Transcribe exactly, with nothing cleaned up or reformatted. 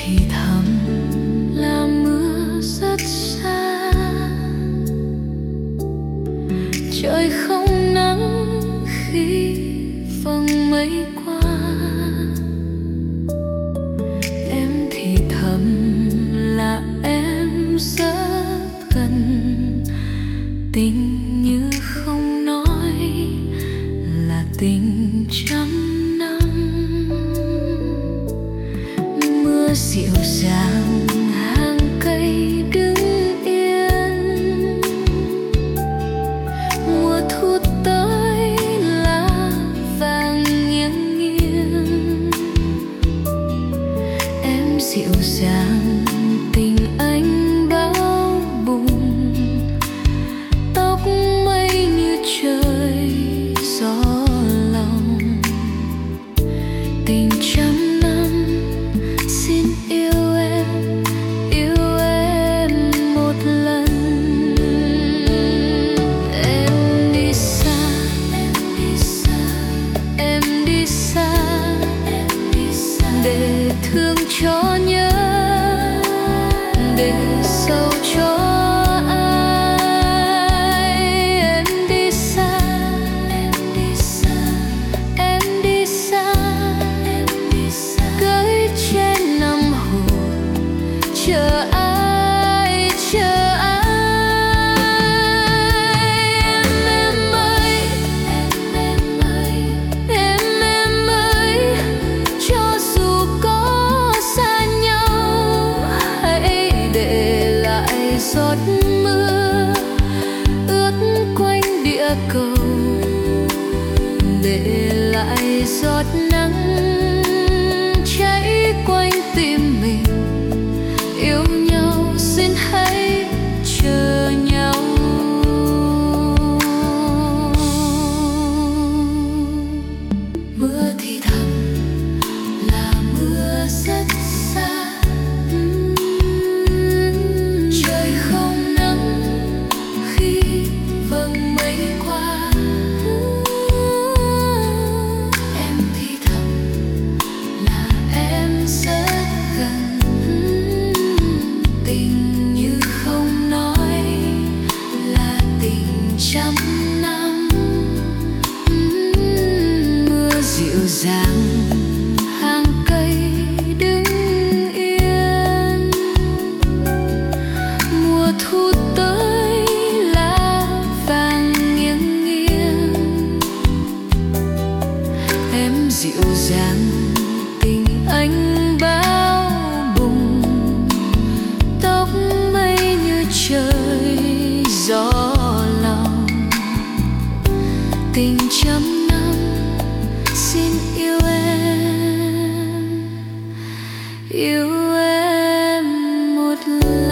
thì thầm là mưa rất xa, trời không nắng khi vầng mây qua. Em thì thầm là em rất gần, tình như không nói là tình trăm năm. Mưa dịu dàng hàng cây đứng yên, mùa thu tới lá vàng nghiêng nghiêng. Em dịu dàng tình anh bao bùng, tóc mây như trời gió lòng. Tình trăm năm xin yêu em, yêu em một lần. Em đi xa, em đi xa, em đi xa, em đi xa để thương cho nhớ, để sâu cho ai. Em đi xa, em đi xa, em đi xa, em đi xa gửi trên năm hồ, chờ ai, chờ ai. Em em ơi, em em ơi, em em ơi, cho dù có xa nhau, hãy để lại giọt mưa ướt quanh địa cầu, để lại giọt nắng cháy quanh tim mình. Yêu nhau xin hãy chờ nhau. Mưa thì thầm là mưa rất xa, trời không nắng khi vầng mây qua. Em thì thầm là em rất gần, tình như không nói là tình trăm năm. Mưa dịu dàng hàng cây đứng yên, mùa thu tới lá vàng nghiêng nghiêng. Em dịu dàng tình anh bao bùng, tóc mây như trời gió lòng. Tình trăm năm xin yêu em, yêu em một lần.